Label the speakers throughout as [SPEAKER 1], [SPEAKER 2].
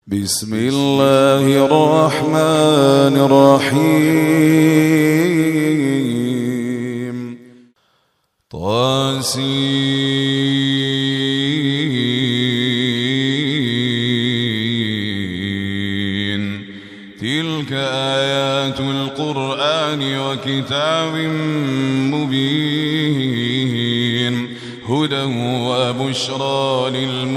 [SPEAKER 1] بسم الله الرحمن الرحيم طاسين تلك آيات القرآن وكتاب مبين هدى وبشرى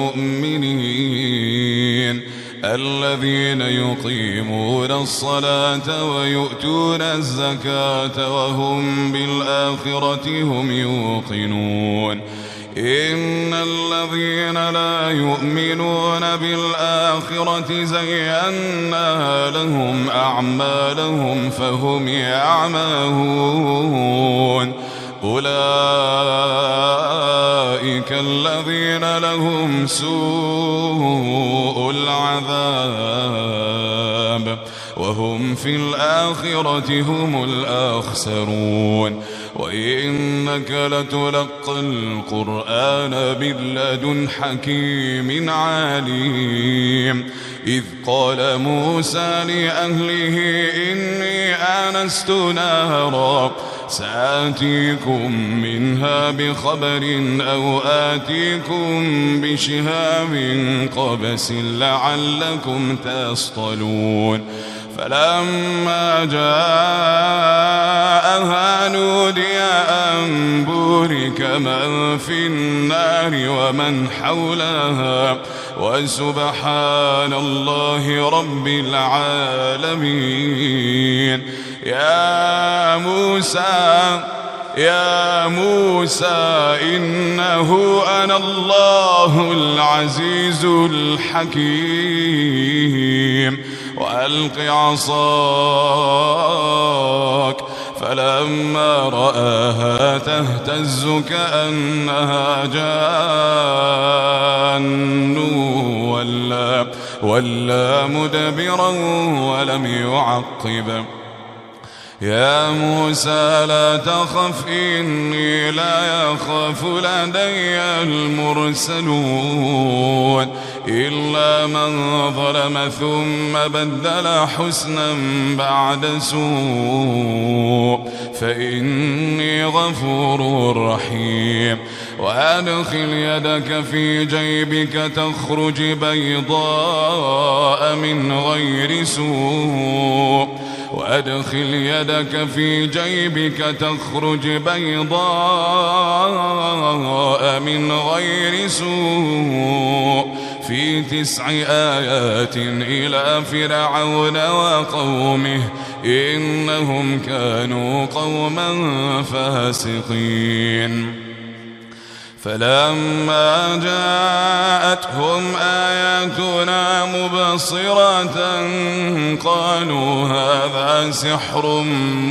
[SPEAKER 1] للمؤمنين الذين يقيمون الصلاة ويؤتون الزكاة وهم بالآخرة هم يوقنون إن الذين لا يؤمنون بالآخرة زينا لهم أعمالهم فهم يعمهون أولئك الذين لهم سوء العذاب وهم في الآخرة هم الأخسرون وإنك لتلقى القرآن من لدن حكيم عليم إذ قال موسى لأهله إني آنست نارا سآتيكم منها بخبر أو آتيكم بشهاب قبس لعلكم تصطلون فلما جاءها نودي أن بورك من في النار ومن حولها وسبحان الله رب العالمين يا موسى إنه أنا الله العزيز الحكيم وألق عصاك فلما رآها تهتز كأنها جان ولا مدبرا ولم يعقب يا موسى لا تخف إني لا يخاف لدي المرسلون إلا من ظلم ثم بدل حسنا بعد سوء فإني غفور رحيم وأدخل يدك في جيبك تخرج بيضاء من غير سوء وأدخل يدك في جيبك تخرج بيضاء من غير سوء في 9 آيات إلى فرعون وقومه إنهم كانوا قوما فاسقين فلما جاءتهم آياتنا مبصرة قالوا هذا سحر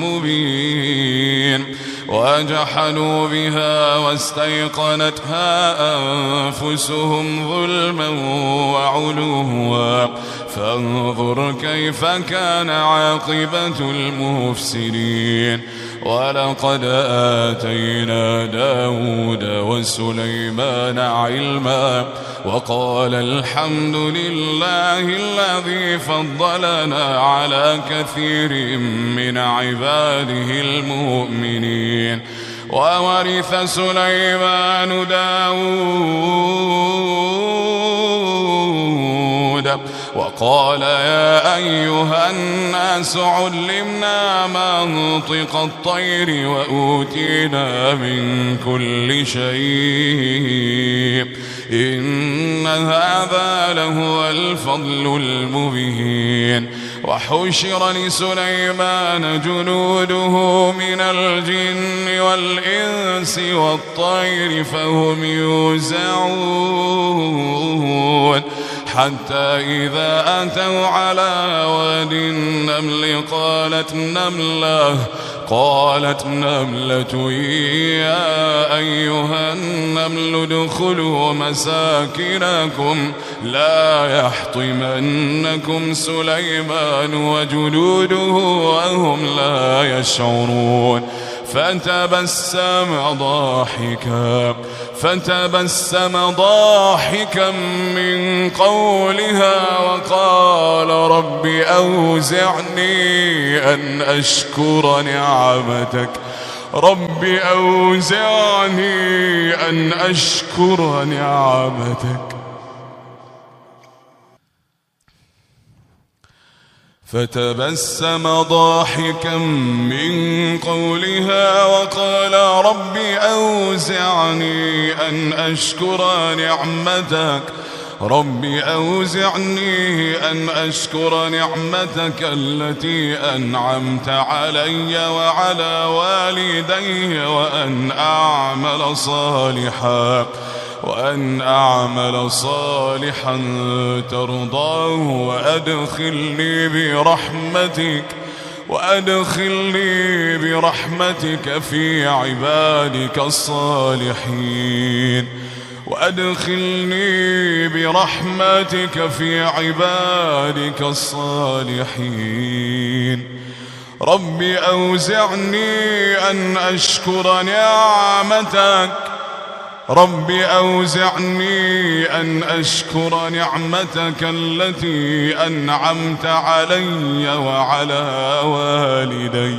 [SPEAKER 1] مبين وجحدوا بها واستيقنتها أنفسهم ظلما وعلوا فانظر كيف كان عاقبة المفسدين ولقد آتينا داود وسليمان علما وقال الحمد لله الذي فضلنا على كثير من عباده المؤمنين وورث سليمان داود وقال يا أيها الناس علمنا منطق الطير وأوتينا من كل شيء إن هذا لهو الفضل المبين وحشر لسليمان جنوده من الجن والإنس والطير فهم يوزعون حتى إذا أتوا على واد النمل قالت نملة يا أيها النمل ادخلوا مساكنكم لا يحطمنكم سليمان وجنوده وهم لا يشعرون فتبسم ضاحكا من قولها وقال رب أوزعني أن أشكر نعمتك فتبسم ضاحكا من قولها وقال رب أوزعني أن أشكر نعمتك التي أنعمت علي وعلى والدي وأن أعمل صالحا ترضاه وأدخلني برحمتك في عبادك الصالحين رب أوزعني أن أشكر نعمتك التي أنعمت علي وعلى والدي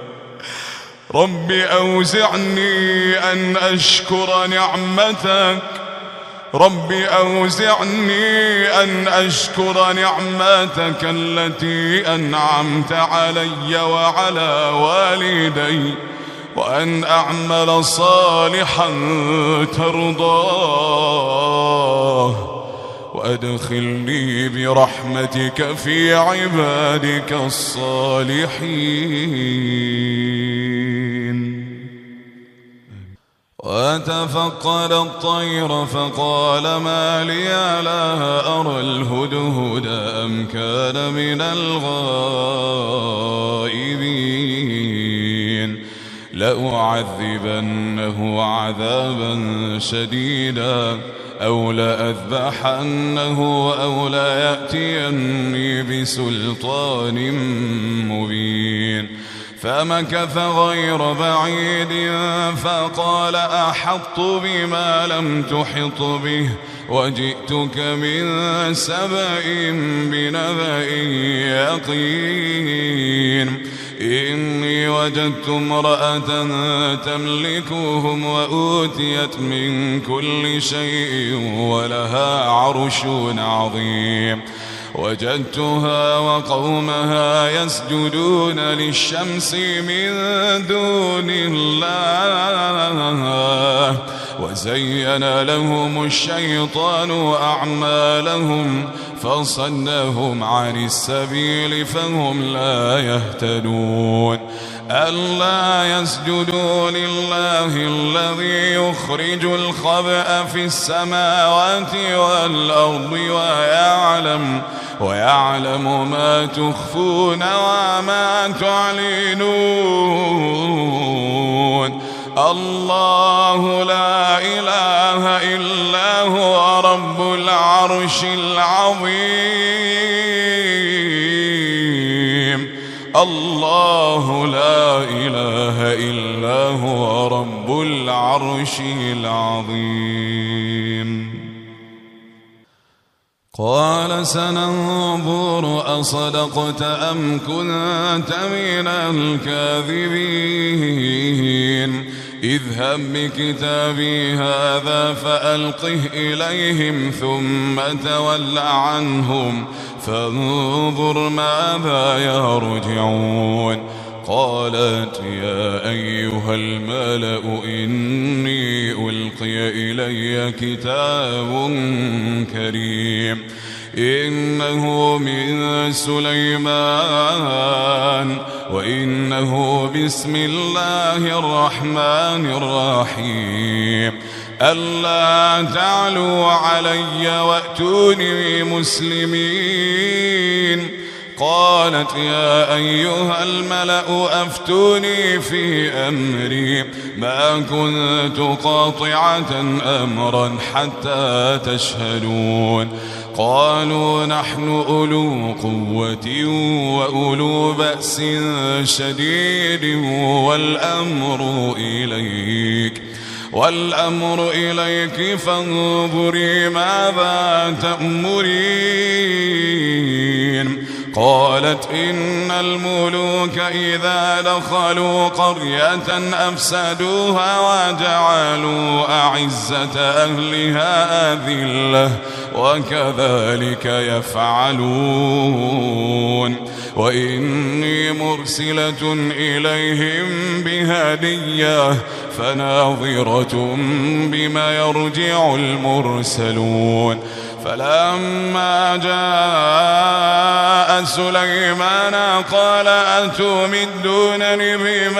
[SPEAKER 1] وأن أعمل صالحا ترضاه وأدخلني برحمتك في عبادك الصالحين. وتفقد الطير فقال ما لي لا أرى الهدهد أم كان من الغائبين لأعذبنه عذابا شديدا أو لأذبحنه أو ليأتيني بسلطان مبين. فمكث غير بعيد فقال أحطت بما لم تحط به وجئتك من سبأ بنبأ يقين إني وجدت امرأة تملكهم وأوتيت من كل شيء ولها عرش عظيم وجدتها وقومها يسجدون للشمس من دون الله وزين لهم الشيطان أعمالهم فصدهم عن السبيل فهم لا يهتدون. ألا يسجدوا لله الذي يخرج الخبأ في السماوات والأرض ويعلم ما تخفون وما تعلنون. الله لا إله إلا هو رب العرش العظيم. الله لا إله إلا هو رب العرش العظيم. قال سننظر أصدقت أم كنت من الكاذبين اذهب بكتابي هذا فألقه إليهم ثم تول عنهم فانظر ماذا يرجعون. قالت يا أيها الملأ إني ألقي إلي كتاب كريم إنه من سليمان وإنه بسم الله الرحمن الرحيم ألا تعلوا علي وأتوني مسلمين. قالت يا أيها الملأ أفتوني في أمري ما كنت قاطعة أمرا حتى تشهدون. قالوا نحن أولو قوة وأولو بأس شديد والأمر إليك فانظري ماذا تأمرين. قالت إن الملوك إذا دخلوا قرية أفسدوها وجعلوا أعزة أهلها أذلة وكذلك يفعلون. وإني مرسلة إليهم بهدية فناظرة بما يرجع المرسلون. فلما جاء سليمان قال أتمدونني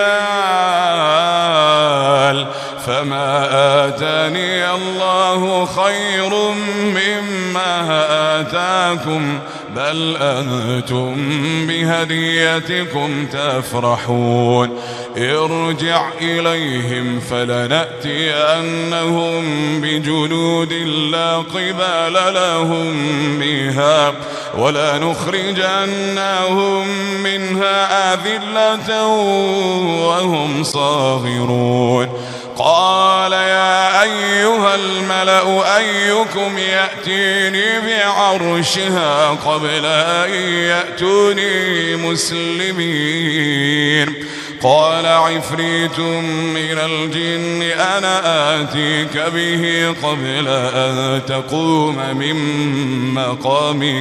[SPEAKER 1] بمال فما آتاني الله خير مما آتاكم بل أنتم بهديتكم تفرحون. ارجع إليهم فلنأتينهم بجنود لا قبال لهم بها ولنخرجنهم منها أذلة وهم صاغرون. قال يا أيها الملأ أيكم يأتيني بعرشها قبل أن يأتوني مسلمين. قال عفريت من الجن أنا آتيك به قبل أن تقوم من مقامك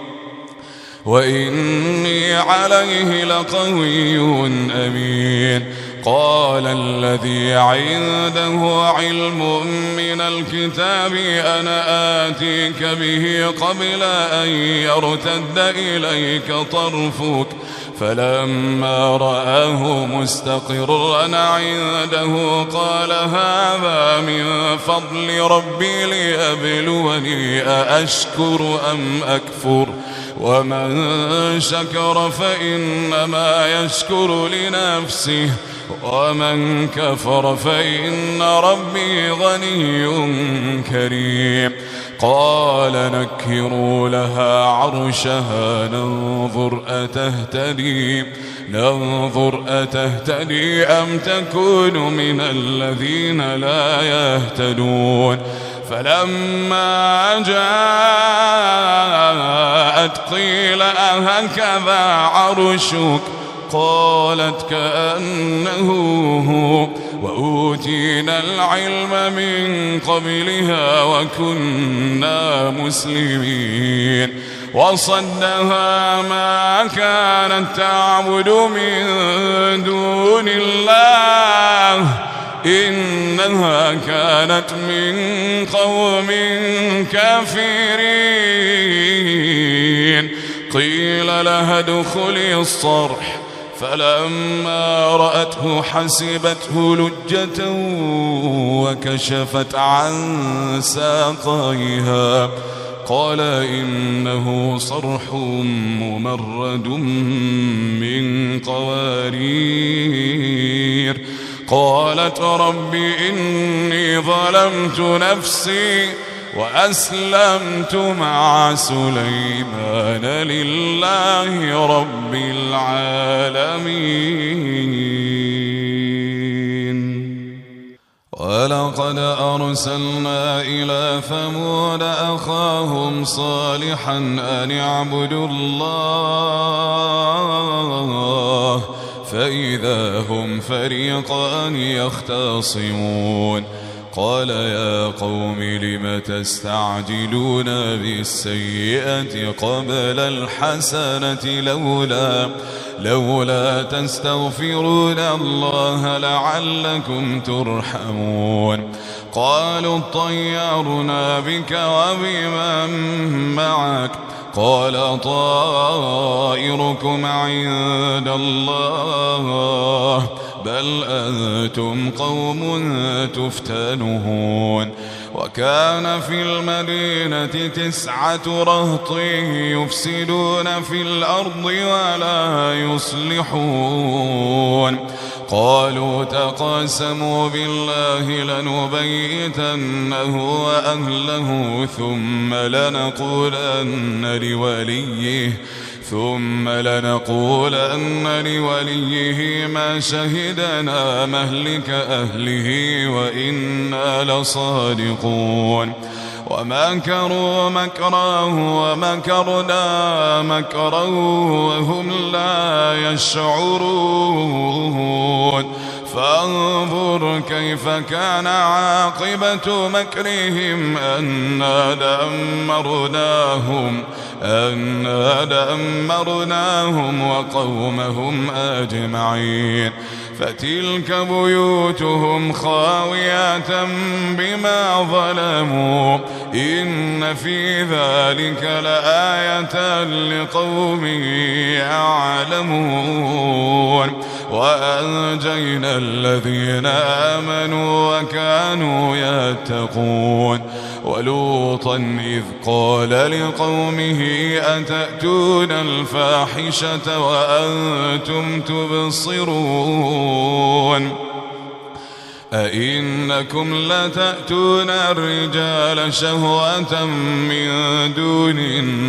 [SPEAKER 1] وإني عليه لقوي أمين. قال الذي عنده علم من الكتاب أنا آتيك به قبل أن يرتد إليك طرفك فلما رآه مستقرا عنده قال هذا من فضل ربي ليبلوني أأشكر أم أكفر ومن شكر فإنما يشكر لنفسه ومن كفر فإن ربي غني كريم. قال نكروا لها عرشها ننظر أتهتدي أم تكون من الذين لا يهتدون. فلما جاءت قيل أهكذا عرشك قالت كأنه هو وأوتينا العلم من قبلها وكنا مسلمين. وصدها ما كانت تعبد من دون الله إنها كانت من قوم كافرين. قيل لها ادخلي الصرح فلما رأته حسبته لجة وكشفت عن ساقيها قال إنه صرح ممرد من قوارير. قالت رب إني ظلمت نفسي وأسلمت مع سليمان لله رب العالمين. ولقد أرسلنا إلى ثمود أخاهم صالحا أن اعبدوا الله فإذا هم فريقان يختصمون. قال يا قوم لم تستعجلون بالسيئة قبل الحسنة لولا تستغفرون الله لعلكم ترحمون. قالوا اطيرنا بك وبمن معك قال طائركم عند الله بل أنتم قوم تفتنون. وكان في المدينة 9 رهط يفسدون في الأرض ولا يصلحون. قالوا تقاسموا بالله لنبيتنه وأهله ثم لنقولن لوليه ما شهدنا مهلك أهله وإنا لصادقون ومكروا مكرا ومكرنا مكرا وهم لا يشعرون فانظر كيف كان عاقبة مكرهم أنا دمرناهم وقومهم أجمعين فتلك بيوتهم خاوية بما ظلموا إن في ذلك لآية لقوم يعلمون وأنجينا الذين آمنوا وكانوا يتقون ولوطا إذ قال لقومه أتأتون الفاحشة وأنتم تبصرون أئنكم لتأتون الرجال شهوة من دون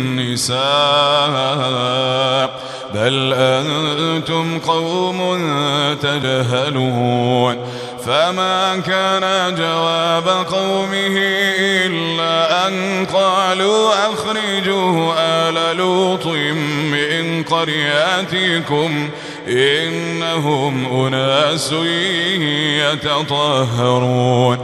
[SPEAKER 1] النساء بل أنتم قوم تجهلون فما كان جواب قومه إلا أن قالوا أخرجوه آل لوط من قرياتكم إنهم أناس يتطهرون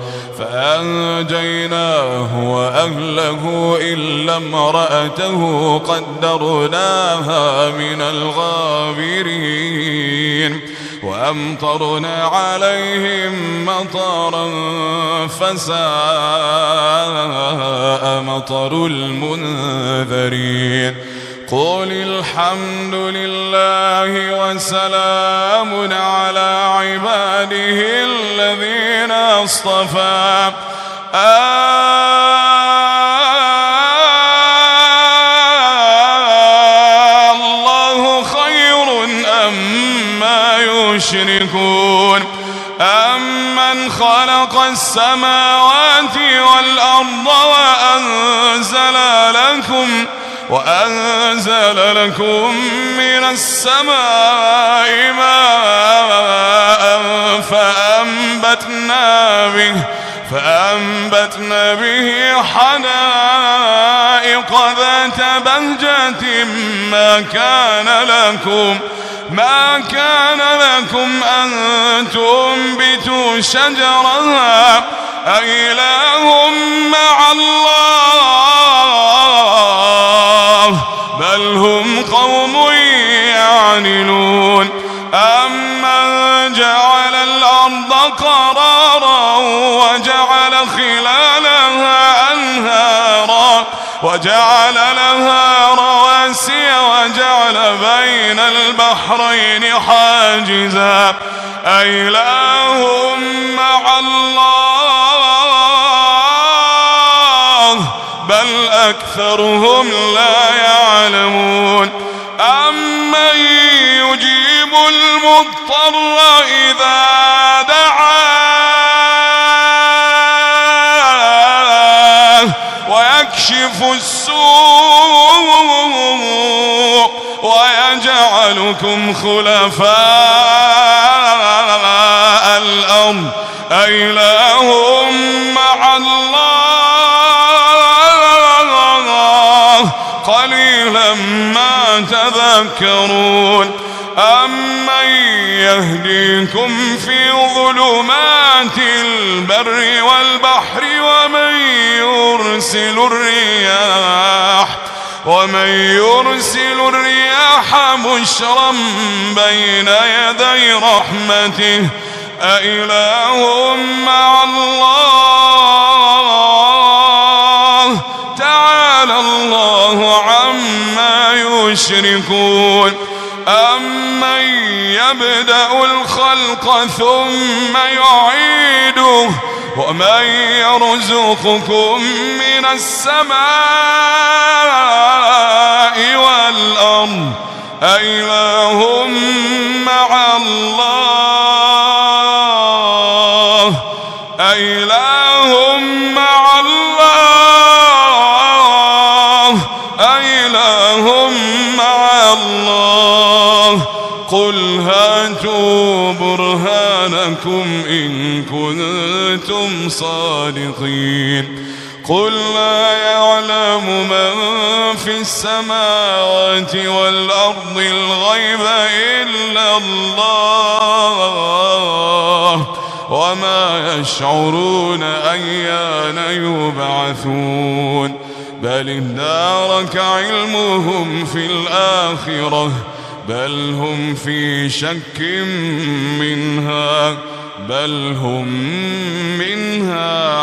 [SPEAKER 1] فأنجيناه وأهله إلا امرأته قدرناها من الغابرين وأمطرنا عليهم مطرا فساء مطر المنذرين قل الحمد لله وسلام على عباده الذين اصطفى الله خير أما يشركون أمن خلق السماوات والأرض وأنزل لكم من السماء ماء فأنبتنا به حدائق ذات بهجة ما كان لكم أن تنبتوا شجرها أإله مع الله بل هم قوم يعدلون أمن جعل الأرض قرارا وجعل خلالها أنهارا وجعل لها رواسي وجعل بين البحرين حاجزا أإله مع الله بل أكثرهم لا يعلمون أمن يجيب المضطر إذا دعاه ويكشف السوء ويجعلكم خلفاء الأرض أإله مع الله قليلا ما تذكرون أمن يهديكم في ظلمات البر والبحر ومن يرسل الرياح بشرا بين يدي رحمته أإله مع الله تعالى الله عما يشركون أمن يبدأ الخلق ثم يعيده ومن يرزقكم من السماء والأرض أإله مع الله الله قل هاتوا برهانكم إن كنتم صادقين قل لا يعلم من في السماوات والأرض الغيب إلا الله وما يشعرون أيان يبعثون بل ادارك علمهم في الآخرة بل هم في شك منها بل هم منها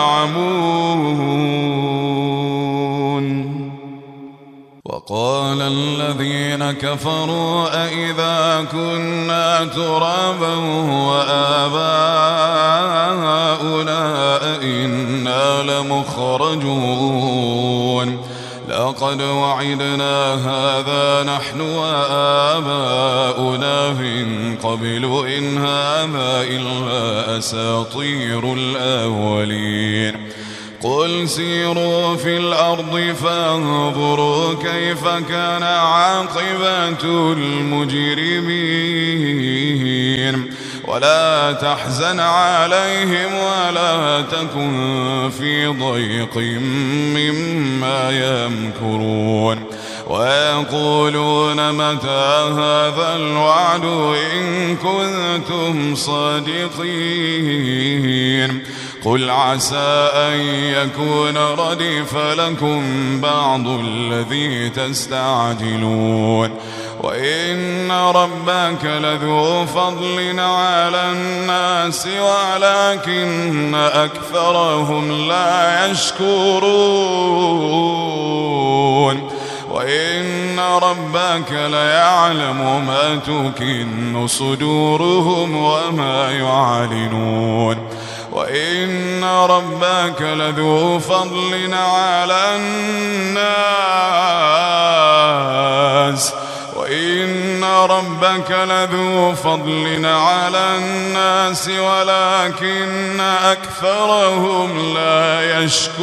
[SPEAKER 1] عمون وقال الذين كفروا أئذا كنا ترابا وآباؤنا أئنا لمخرجون لقد وعدنا هذا نحن وآباؤنا من قبل إن هذا إلا أساطير الأولين قل سيروا في الأرض فانظروا كيف كان عاقبة المجرمين ولا تحزن عليهم ولا تكن في ضيق مما يمكرون ويقولون متى هذا الوعد إن كنتم صادقين قل عسى أن يكون ردف لكم بعض الذي تستعجلون وإن ربك لذو فضل على الناس ولكن أكثرهم لا يشكرون وإن ربك ليعلم ما تكن صدورهم وما يعلنون وإن ربك لذو فضل على الناس وإن ربك لذو فضل على الناس ولكن أكثرهم لا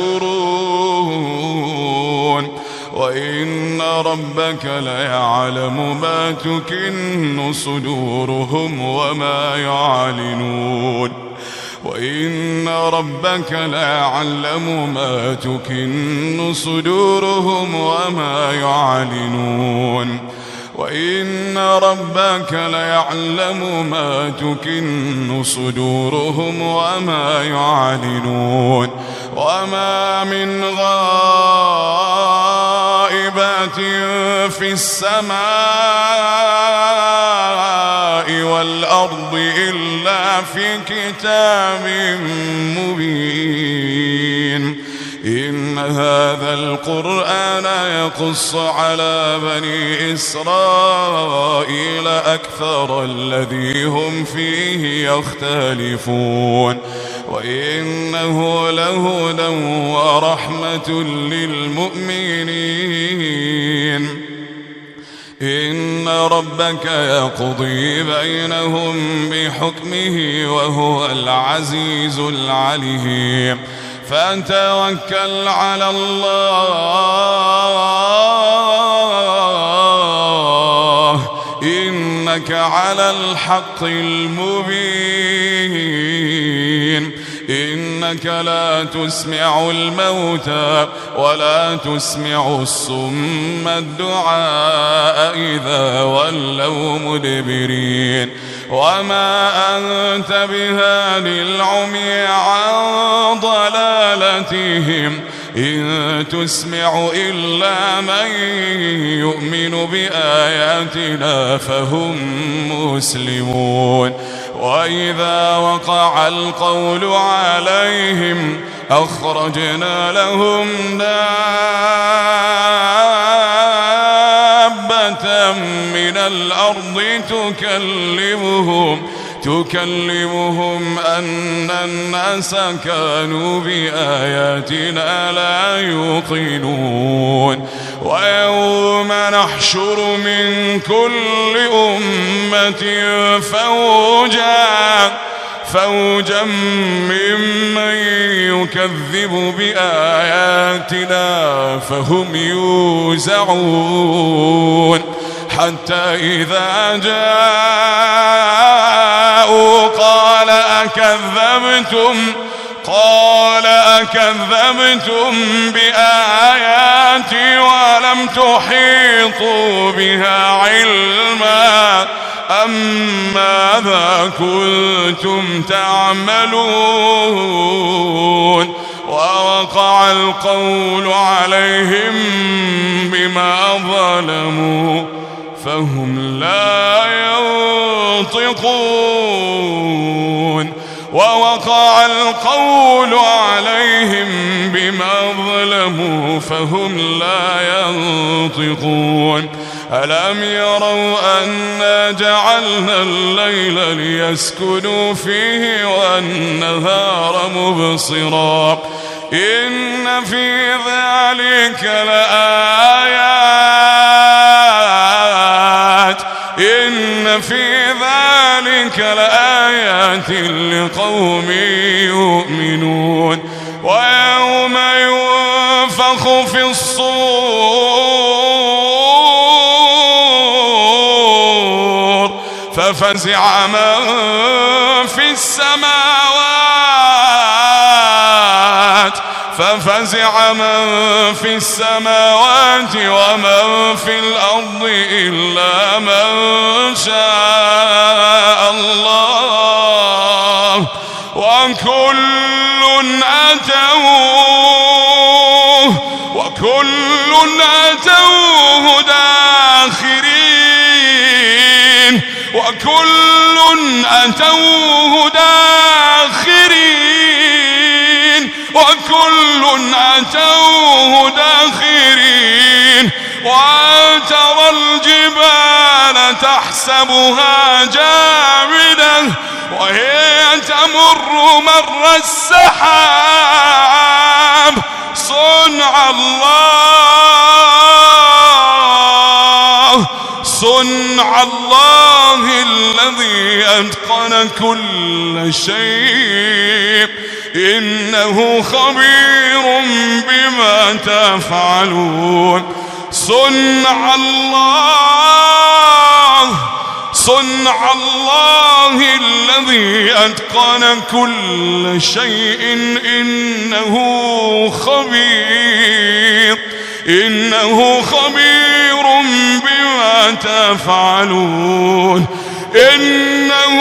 [SPEAKER 1] يشكرون وإن ربك ليعلم ما تكن صدورهم وما يعلنون وإن ربك ليعلم ما تكن صدورهم وما يعلنون وإن ربك ليعلم ما تكن صدورهم وما يعلنون وما من غائبة في السماء والأرض إلا في كتاب مبين إن هذا القرآن يقص على بني إسرائيل أكثر الذي هم فيه يختلفون وإنه لهدى ورحمة للمؤمنين إن ربك يقضي بينهم بحكمه وهو العزيز العليم فتوكل على الله إنك على الحق المبين إنك لا تسمع الموتى ولا تسمع الصم الدعاء إذا ولوا مدبرين وما أنت بهاد العمي عن ضلالتهم إن تسمع إلا من يؤمن بآياتنا فهم مسلمون وإذا وقع القول عليهم أخرجنا لهم دابة من الأرض تكلمهم أن الناس كانوا بآياتنا لا يوقنون ويوم نحشر من كل أمة فوجا ممن يكذب بآياتنا فهم يوزعون حتى إذا جاءوا قال أكذبتم بآياتي ولم تحيطوا بها علما أم ماذا كنتم تعملون ووقع القول عليهم بما ظلموا فهم لا ينطقون ووقع القول عليهم بما ظلموا فهم لا ينطقون ألم يروا أنا جعلنا الليل ليسكنوا فيه والنهار مبصرا إن في ذلك لآيات لقوم يؤمنون ويوم ينفخ في الصور ففزع من في السماوات ومن في الأرض إلا من شاء الله وكل أتوه داخرين وترى الجبال تحسبها جامدة وهي تمر مر السحاب صنع الله الذي أتقن كل شيء إنه خبير بما تفعلون صنع الله الذي أتقن كل شيء إنه خبير بما تفعلون إنه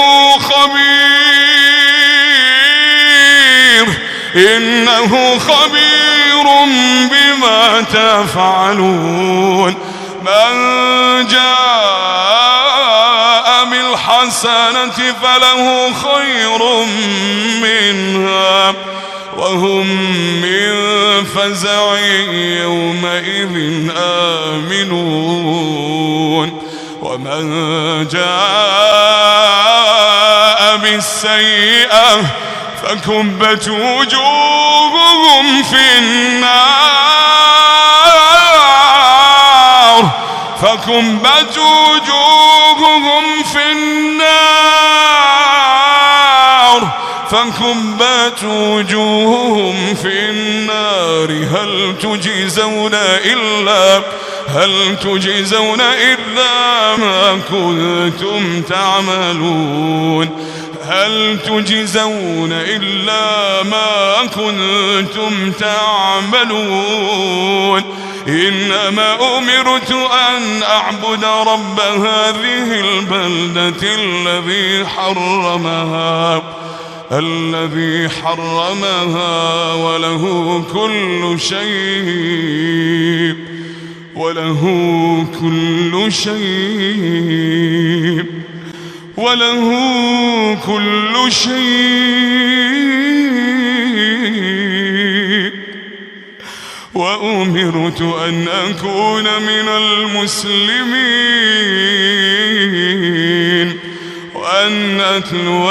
[SPEAKER 1] خبير بما تفعلون من جاء بالحسنة فله خير منها وهم من فزع يومئذ آمنون ومن جاء بالسيئة فكبت وجوههم في النار هل تجزون إلا ما كنتم تعملون إنما أمرت أن أعبد رب هذه البلدة الذي حرمها وله كل شيء وأمرت أن أكون من المسلمين وأن أتلو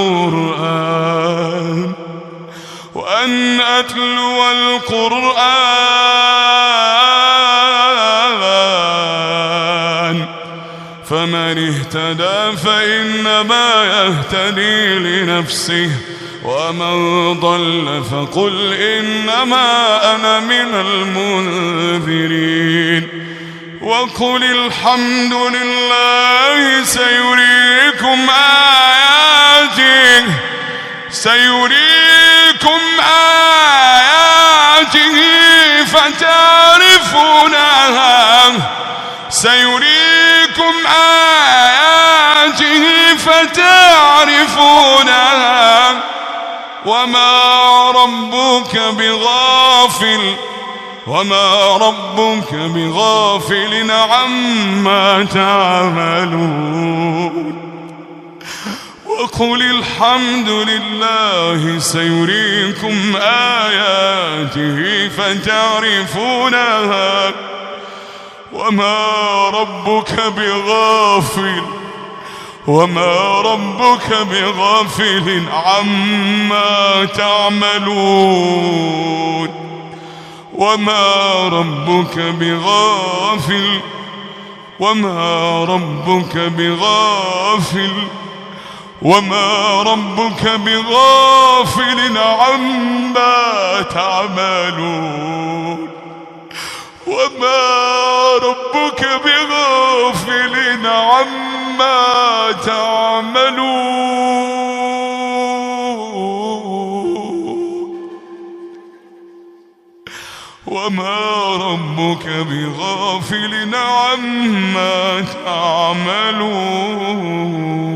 [SPEAKER 1] القرآن فمن اهتدى فإنما يهتدي لنفسه ومن ضل فقل إنما أنا من المنذرين وقل الحمد لله سيريكم آياته فتعرفونها وما ربك بغافل عما تعملون وقل الحمد لله سيريكم آياته فتعرفونها وما ربك بغافل عما تعملون وما ربك بغافل عما تعملون وما ربك بغافل عما تعملون وما ربك بغافل عما تعملون